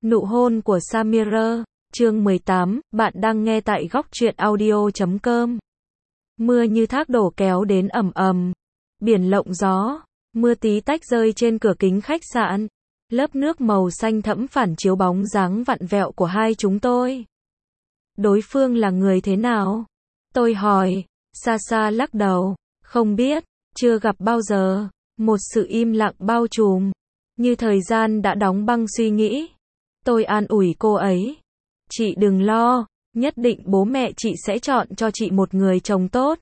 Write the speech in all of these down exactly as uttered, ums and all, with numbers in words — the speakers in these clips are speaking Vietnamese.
Nụ hôn của Samir, chương mười tám, bạn đang nghe tại góc truyện audio chấm com. Mưa như thác đổ kéo đến ầm ầm, biển lộng gió, mưa tí tách rơi trên cửa kính khách sạn. Lớp nước màu xanh thẫm phản chiếu bóng dáng vặn vẹo của hai chúng tôi. Đối phương là người thế nào? Tôi hỏi. Sasa lắc đầu. Không biết, chưa gặp bao giờ. Một sự im lặng bao trùm, như thời gian đã đóng băng suy nghĩ. Tôi an ủi cô ấy. Chị đừng lo, nhất định bố mẹ chị sẽ chọn cho chị một người chồng tốt.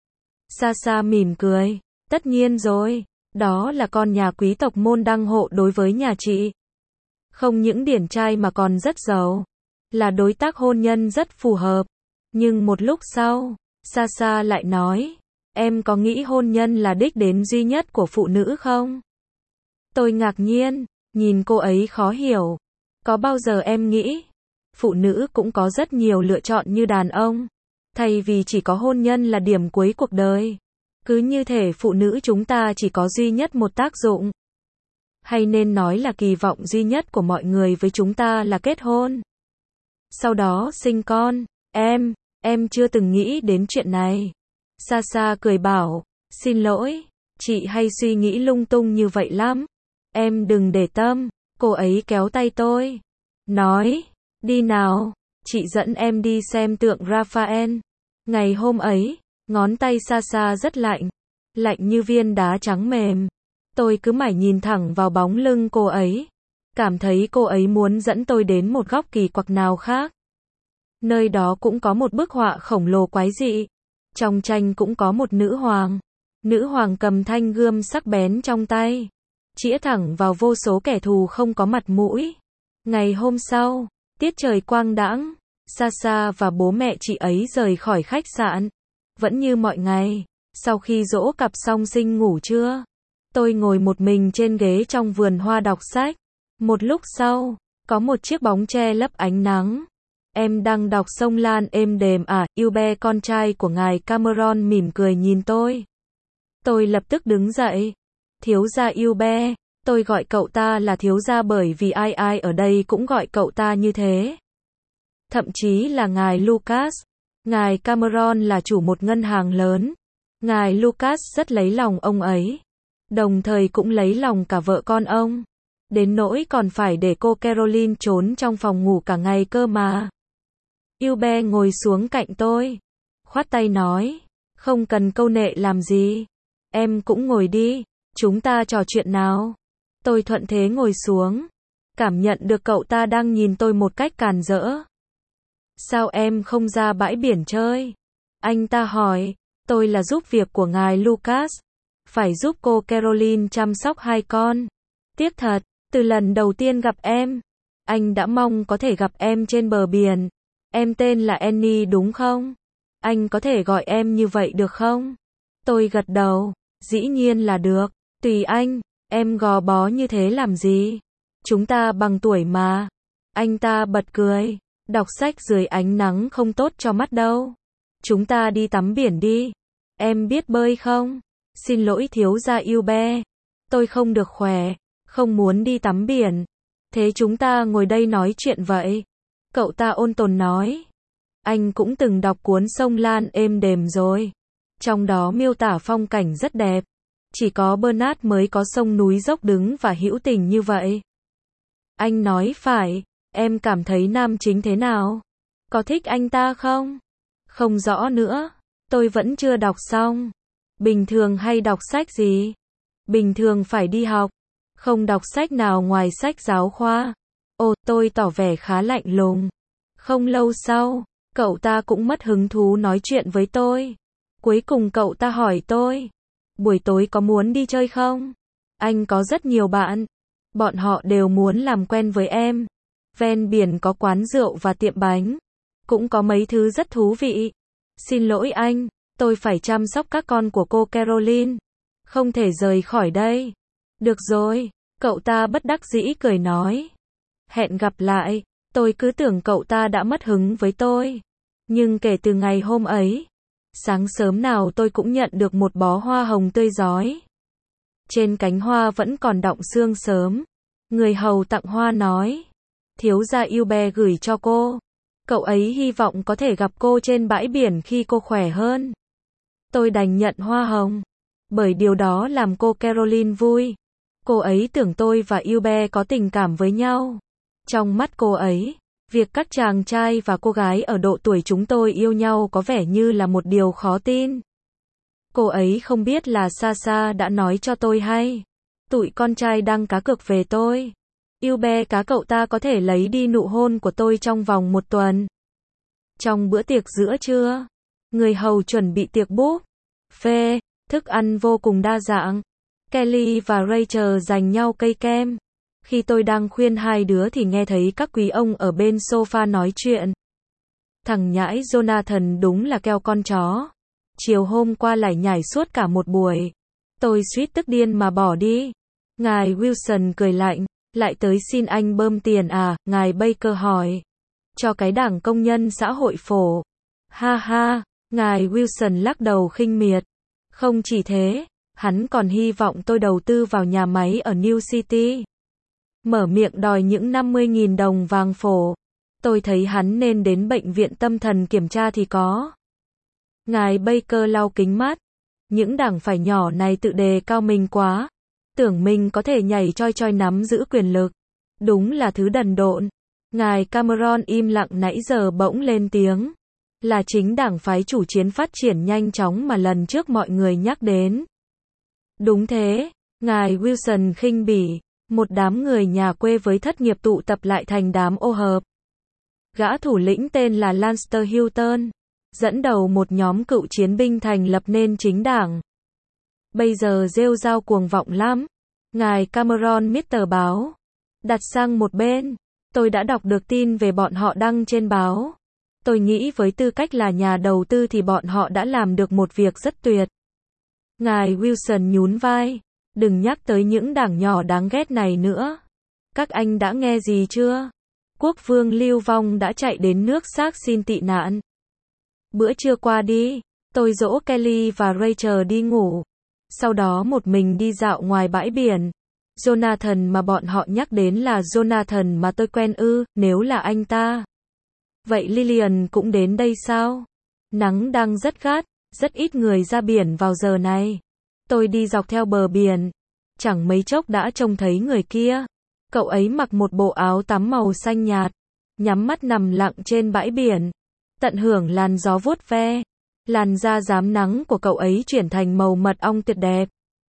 Sasa mỉm cười. Tất nhiên rồi, đó là con nhà quý tộc môn đăng hộ đối với nhà chị. Không những điển trai mà còn rất giàu. Là đối tác hôn nhân rất phù hợp. Nhưng một lúc sau, Sasa lại nói, em có nghĩ hôn nhân là đích đến duy nhất của phụ nữ không? Tôi ngạc nhiên, nhìn cô ấy khó hiểu. Có bao giờ em nghĩ, phụ nữ cũng có rất nhiều lựa chọn như đàn ông, thay vì chỉ có hôn nhân là điểm cuối cuộc đời. Cứ như thể phụ nữ chúng ta chỉ có duy nhất một tác dụng. Hay nên nói là kỳ vọng duy nhất của mọi người với chúng ta là kết hôn. Sau đó sinh con. Em, em chưa từng nghĩ đến chuyện này. Sasa cười bảo, xin lỗi, chị hay suy nghĩ lung tung như vậy lắm. Em đừng để tâm. Cô ấy kéo tay tôi, nói, đi nào, chị dẫn em đi xem tượng Raphael. Ngày hôm ấy, ngón tay Sasa rất lạnh, lạnh như viên đá trắng mềm. Tôi cứ mải nhìn thẳng vào bóng lưng cô ấy, cảm thấy cô ấy muốn dẫn tôi đến một góc kỳ quặc nào khác. Nơi đó cũng có một bức họa khổng lồ quái dị. Trong tranh cũng có một nữ hoàng. Nữ hoàng cầm thanh gươm sắc bén trong tay, chĩa thẳng vào vô số kẻ thù không có mặt mũi. Ngày hôm sau, tiết trời quang đãng, Sasa và bố mẹ chị ấy rời khỏi khách sạn. Vẫn như mọi ngày, sau khi dỗ cặp xong sinh ngủ trưa, tôi ngồi một mình trên ghế trong vườn hoa đọc sách. Một lúc sau, có một chiếc bóng che lấp ánh nắng. Em đang đọc Sông Lan êm đềm à? Hubert, con trai của ngài Cameron, mỉm cười nhìn tôi. Tôi lập tức đứng dậy. Thiếu gia Hubert, tôi gọi cậu ta là thiếu gia bởi vì ai ai ở đây cũng gọi cậu ta như thế. Thậm chí là ngài Lucas. Ngài Cameron là chủ một ngân hàng lớn. Ngài Lucas rất lấy lòng ông ấy. Đồng thời cũng lấy lòng cả vợ con ông. Đến nỗi còn phải để cô Caroline trốn trong phòng ngủ cả ngày cơ mà. Hubert ngồi xuống cạnh tôi, khoát tay nói, không cần câu nệ làm gì. Em cũng ngồi đi, chúng ta trò chuyện nào. Tôi thuận thế ngồi xuống, cảm nhận được cậu ta đang nhìn tôi một cách càn rỡ. Sao em không ra bãi biển chơi? Anh ta hỏi. Tôi là giúp việc của ngài Lucas, phải giúp cô Caroline chăm sóc hai con. Tiếc thật, từ lần đầu tiên gặp em, anh đã mong có thể gặp em trên bờ biển. Em tên là Annie đúng không? Anh có thể gọi em như vậy được không? Tôi gật đầu. Dĩ nhiên là được. Tùy anh. Em gò bó như thế làm gì? Chúng ta bằng tuổi mà. Anh ta bật cười. Đọc sách dưới ánh nắng không tốt cho mắt đâu. Chúng ta đi tắm biển đi. Em biết bơi không? Xin lỗi thiếu gia Hubert. Tôi không được khỏe. Không muốn đi tắm biển. Thế chúng ta ngồi đây nói chuyện vậy. Cậu ta ôn tồn nói. Anh cũng từng đọc cuốn Sông Lan êm đềm rồi. Trong đó miêu tả phong cảnh rất đẹp. Chỉ có Bernard mới có sông núi dốc đứng và hữu tình như vậy. Anh nói phải. Em cảm thấy nam chính thế nào? Có thích anh ta không? Không rõ nữa. Tôi vẫn chưa đọc xong. Bình thường hay đọc sách gì? Bình thường phải đi học. Không đọc sách nào ngoài sách giáo khoa. Ồ, tôi tỏ vẻ khá lạnh lùng. Không lâu sau, cậu ta cũng mất hứng thú nói chuyện với tôi. Cuối cùng cậu ta hỏi tôi, buổi tối có muốn đi chơi không? Anh có rất nhiều bạn. Bọn họ đều muốn làm quen với em. Ven biển có quán rượu và tiệm bánh. Cũng có mấy thứ rất thú vị. Xin lỗi anh, tôi phải chăm sóc các con của cô Caroline. Không thể rời khỏi đây. Được rồi, cậu ta bất đắc dĩ cười nói. Hẹn gặp lại. Tôi cứ tưởng cậu ta đã mất hứng với tôi. Nhưng kể từ ngày hôm ấy, sáng sớm nào tôi cũng nhận được một bó hoa hồng tươi rói. Trên cánh hoa vẫn còn đọng sương sớm. Người hầu tặng hoa nói, thiếu gia Yube gửi cho cô. Cậu ấy hy vọng có thể gặp cô trên bãi biển khi cô khỏe hơn. Tôi đành nhận hoa hồng, bởi điều đó làm cô Caroline vui. Cô ấy tưởng tôi và Yube có tình cảm với nhau. Trong mắt cô ấy, việc các chàng trai và cô gái ở độ tuổi chúng tôi yêu nhau có vẻ như là một điều khó tin. Cô ấy không biết là Sasha đã nói cho tôi hay. Tụi con trai đang cá cược về tôi. Yube cá cậu ta có thể lấy đi nụ hôn của tôi trong vòng một tuần. Trong bữa tiệc giữa trưa, người hầu chuẩn bị tiệc buffet, thức ăn vô cùng đa dạng. Kelly và Rachel giành nhau cây kem. Khi tôi đang khuyên hai đứa thì nghe thấy các quý ông ở bên sofa nói chuyện. Thằng nhãi Jonathan đúng là keo con chó. Chiều hôm qua lải nhải suốt cả một buổi. Tôi suýt tức điên mà bỏ đi. Ngài Wilson cười lạnh. Lại tới xin anh bơm tiền à? Ngài Baker hỏi. Cho cái đảng công nhân xã hội phổ. Ha ha, ngài Wilson lắc đầu khinh miệt. Không chỉ thế, hắn còn hy vọng tôi đầu tư vào nhà máy ở New City. Mở miệng đòi những năm mươi nghìn đồng vàng phổ. Tôi thấy hắn nên đến bệnh viện tâm thần kiểm tra thì có. Ngài Baker lau kính mắt. Những đảng phải nhỏ này tự đề cao mình quá. Tưởng mình có thể nhảy choi choi nắm giữ quyền lực. Đúng là thứ đần độn. Ngài Cameron im lặng nãy giờ bỗng lên tiếng. Là chính đảng phái chủ chiến phát triển nhanh chóng mà lần trước mọi người nhắc đến. Đúng thế, ngài Wilson khinh bỉ. Một đám người nhà quê với thất nghiệp tụ tập lại thành đám ô hợp. Gã thủ lĩnh tên là Lancaster Hilton, dẫn đầu một nhóm cựu chiến binh thành lập nên chính đảng. Bây giờ rêu rao cuồng vọng lắm. Ngài Cameron miết tờ báo. Đặt sang một bên. Tôi đã đọc được tin về bọn họ đăng trên báo. Tôi nghĩ với tư cách là nhà đầu tư thì bọn họ đã làm được một việc rất tuyệt. Ngài Wilson nhún vai. Đừng nhắc tới những đảng nhỏ đáng ghét này nữa. Các anh đã nghe gì chưa? Quốc vương lưu vong đã chạy đến nước xác xin tị nạn. Bữa trưa qua đi, tôi dỗ Kelly và Rachel đi ngủ. Sau đó một mình đi dạo ngoài bãi biển. Jonathan mà bọn họ nhắc đến là Jonathan mà tôi quen ư, nếu là anh ta. Vậy Lillian cũng đến đây sao? Nắng đang rất gắt, rất ít người ra biển vào giờ này. Tôi đi dọc theo bờ biển. Chẳng mấy chốc đã trông thấy người kia. Cậu ấy mặc một bộ áo tắm màu xanh nhạt. Nhắm mắt nằm lặng trên bãi biển. Tận hưởng làn gió vuốt ve. Làn da rám nắng của cậu ấy chuyển thành màu mật ong tuyệt đẹp.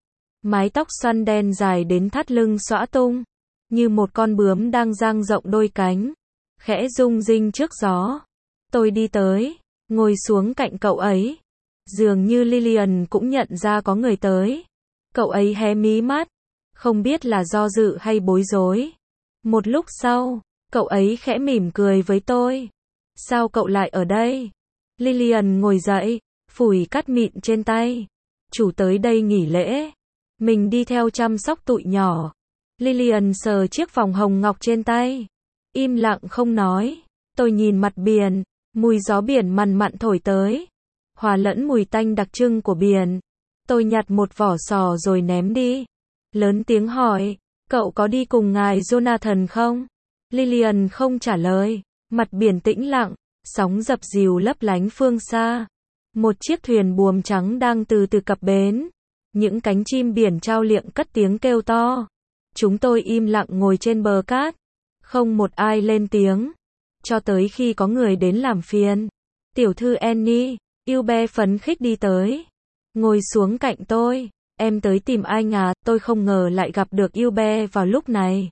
Mái tóc xoăn đen dài đến thắt lưng xõa tung. Như một con bướm đang dang rộng đôi cánh. Khẽ rung rinh trước gió. Tôi đi tới, ngồi xuống cạnh cậu ấy. Dường như Lillian cũng nhận ra có người tới. Cậu ấy hé mí mắt. Không biết là do dự hay bối rối. Một lúc sau, cậu ấy khẽ mỉm cười với tôi. Sao cậu lại ở đây? Lillian ngồi dậy, phủi cát mịn trên tay. Chủ tới đây nghỉ lễ. Mình đi theo chăm sóc tụi nhỏ. Lillian sờ chiếc vòng hồng ngọc trên tay. Im lặng không nói. Tôi nhìn mặt biển. Mùi gió biển mằn mặn thổi tới. Hòa lẫn mùi tanh đặc trưng của biển. Tôi nhặt một vỏ sò rồi ném đi. Lớn tiếng hỏi. Cậu có đi cùng ngài Jonathan không? Lillian không trả lời. Mặt biển tĩnh lặng. Sóng dập dìu lấp lánh phương xa. Một chiếc thuyền buồm trắng đang từ từ cập bến. Những cánh chim biển trao liệng cất tiếng kêu to. Chúng tôi im lặng ngồi trên bờ cát. Không một ai lên tiếng. Cho tới khi có người đến làm phiền. Tiểu thư Annie, Yube phấn khích đi tới. Ngồi xuống cạnh tôi. Em tới tìm anh à, tôi không ngờ lại gặp được Yube vào lúc này.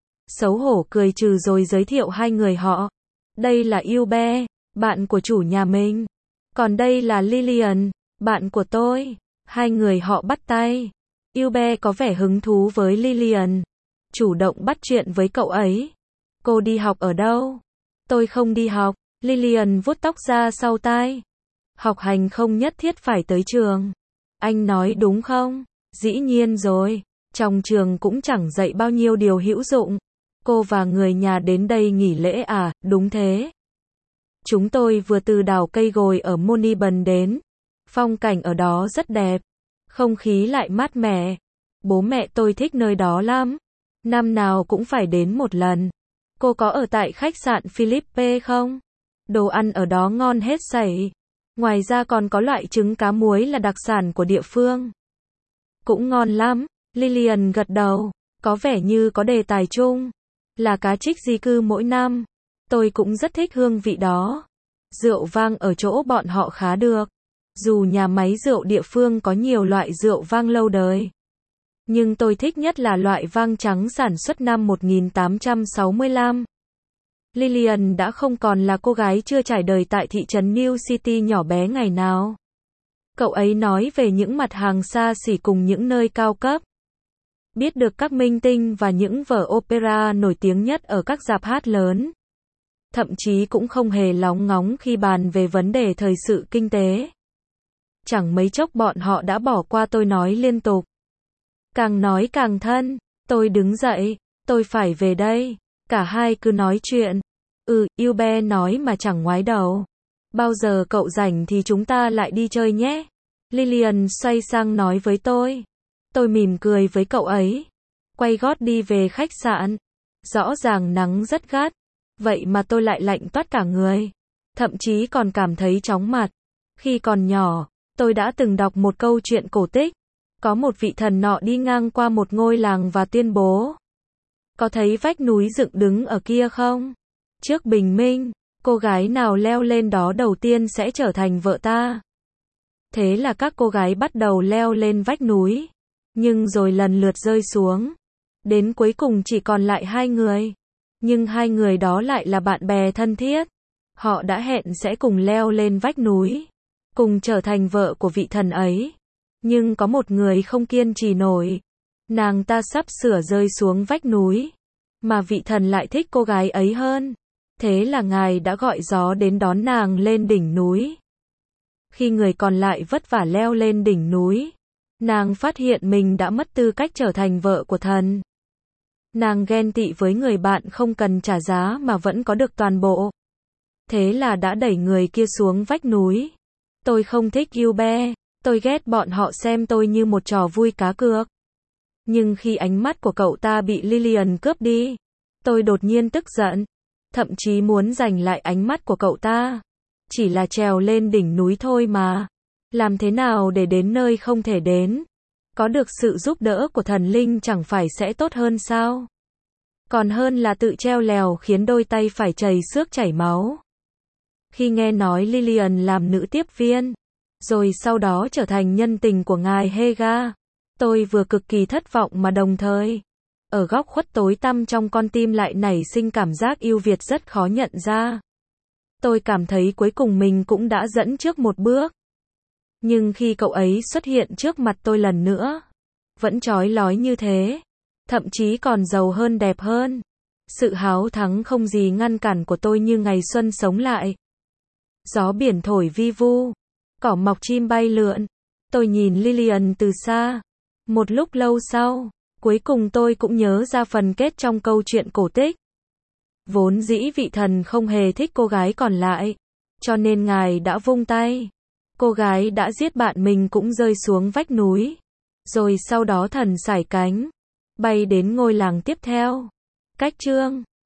Xấu hổ cười trừ rồi giới thiệu hai người họ. Đây là Yube, bạn của chủ nhà mình. Còn đây là Lillian, bạn của tôi. Hai người họ bắt tay. Yube có vẻ hứng thú với Lillian. Chủ động bắt chuyện với cậu ấy. Cô đi học ở đâu? Tôi không đi học. Lillian vuốt tóc ra sau tai. Học hành không nhất thiết phải tới trường. Anh nói đúng không? Dĩ nhiên rồi. Trong trường cũng chẳng dạy bao nhiêu điều hữu dụng. Cô và người nhà đến đây nghỉ lễ à? Đúng thế. Chúng tôi vừa từ đảo cây gồi ở Moniband đến. Phong cảnh ở đó rất đẹp. Không khí lại mát mẻ. Bố mẹ tôi thích nơi đó lắm. Năm nào cũng phải đến một lần. Cô có ở tại khách sạn Philippe không? Đồ ăn ở đó ngon hết sảy. Ngoài ra còn có loại trứng cá muối là đặc sản của địa phương. Cũng ngon lắm. Lillian gật đầu. Có vẻ như có đề tài chung. Là cá trích di cư mỗi năm. Tôi cũng rất thích hương vị đó. Rượu vang ở chỗ bọn họ khá được. Dù nhà máy rượu địa phương có nhiều loại rượu vang lâu đời. Nhưng tôi thích nhất là loại vang trắng sản xuất năm một nghìn tám trăm sáu mươi lăm. Lillian đã không còn là cô gái chưa trải đời tại thị trấn New City nhỏ bé ngày nào. Cậu ấy nói về những mặt hàng xa xỉ cùng những nơi cao cấp. Biết được các minh tinh và những vở opera nổi tiếng nhất ở các rạp hát lớn. Thậm chí cũng không hề lóng ngóng khi bàn về vấn đề thời sự kinh tế. Chẳng mấy chốc bọn họ đã bỏ qua tôi nói liên tục. Càng nói càng thân. Tôi đứng dậy. Tôi phải về đây. Cả hai cứ nói chuyện. Ừ, Hubert nói mà chẳng ngoái đầu. Bao giờ cậu rảnh thì chúng ta lại đi chơi nhé. Lillian xoay sang nói với tôi. Tôi mỉm cười với cậu ấy. Quay gót đi về khách sạn. Rõ ràng nắng rất gắt. Vậy mà tôi lại lạnh toát cả người. Thậm chí còn cảm thấy chóng mặt. Khi còn nhỏ, tôi đã từng đọc một câu chuyện cổ tích. Có một vị thần nọ đi ngang qua một ngôi làng và tuyên bố. Có thấy vách núi dựng đứng ở kia không? Trước bình minh, cô gái nào leo lên đó đầu tiên sẽ trở thành vợ ta. Thế là các cô gái bắt đầu leo lên vách núi. Nhưng rồi lần lượt rơi xuống. Đến cuối cùng chỉ còn lại hai người. Nhưng hai người đó lại là bạn bè thân thiết. Họ đã hẹn sẽ cùng leo lên vách núi. Cùng trở thành vợ của vị thần ấy. Nhưng có một người không kiên trì nổi. Nàng ta sắp sửa rơi xuống vách núi. Mà vị thần lại thích cô gái ấy hơn. Thế là ngài đã gọi gió đến đón nàng lên đỉnh núi. Khi người còn lại vất vả leo lên đỉnh núi, nàng phát hiện mình đã mất tư cách trở thành vợ của thần. Nàng ghen tị với người bạn không cần trả giá mà vẫn có được toàn bộ. Thế là đã đẩy người kia xuống vách núi. Tôi không thích Hubert. Tôi ghét bọn họ xem tôi như một trò vui cá cược. Nhưng khi ánh mắt của cậu ta bị Lillian cướp đi, tôi đột nhiên tức giận. Thậm chí muốn giành lại ánh mắt của cậu ta. Chỉ là trèo lên đỉnh núi thôi mà. Làm thế nào để đến nơi không thể đến? Có được sự giúp đỡ của thần linh chẳng phải sẽ tốt hơn sao? Còn hơn là tự treo lèo khiến đôi tay phải chảy xước chảy máu. Khi nghe nói Lillian làm nữ tiếp viên, rồi sau đó trở thành nhân tình của ngài Hega, tôi vừa cực kỳ thất vọng mà đồng thời, ở góc khuất tối tăm trong con tim lại nảy sinh cảm giác ưu việt rất khó nhận ra. Tôi cảm thấy cuối cùng mình cũng đã dẫn trước một bước. Nhưng khi cậu ấy xuất hiện trước mặt tôi lần nữa, vẫn chói lói như thế, thậm chí còn giàu hơn đẹp hơn. Sự háo thắng không gì ngăn cản của tôi như ngày xuân sống lại. Gió biển thổi vi vu, cỏ mọc chim bay lượn. Tôi nhìn Lillian từ xa. Một lúc lâu sau, cuối cùng tôi cũng nhớ ra phần kết trong câu chuyện cổ tích. Vốn dĩ vị thần không hề thích cô gái còn lại, cho nên ngài đã vung tay. Cô gái đã giết bạn mình cũng rơi xuống vách núi. Rồi sau đó thần sải cánh, bay đến ngôi làng tiếp theo. Cách chương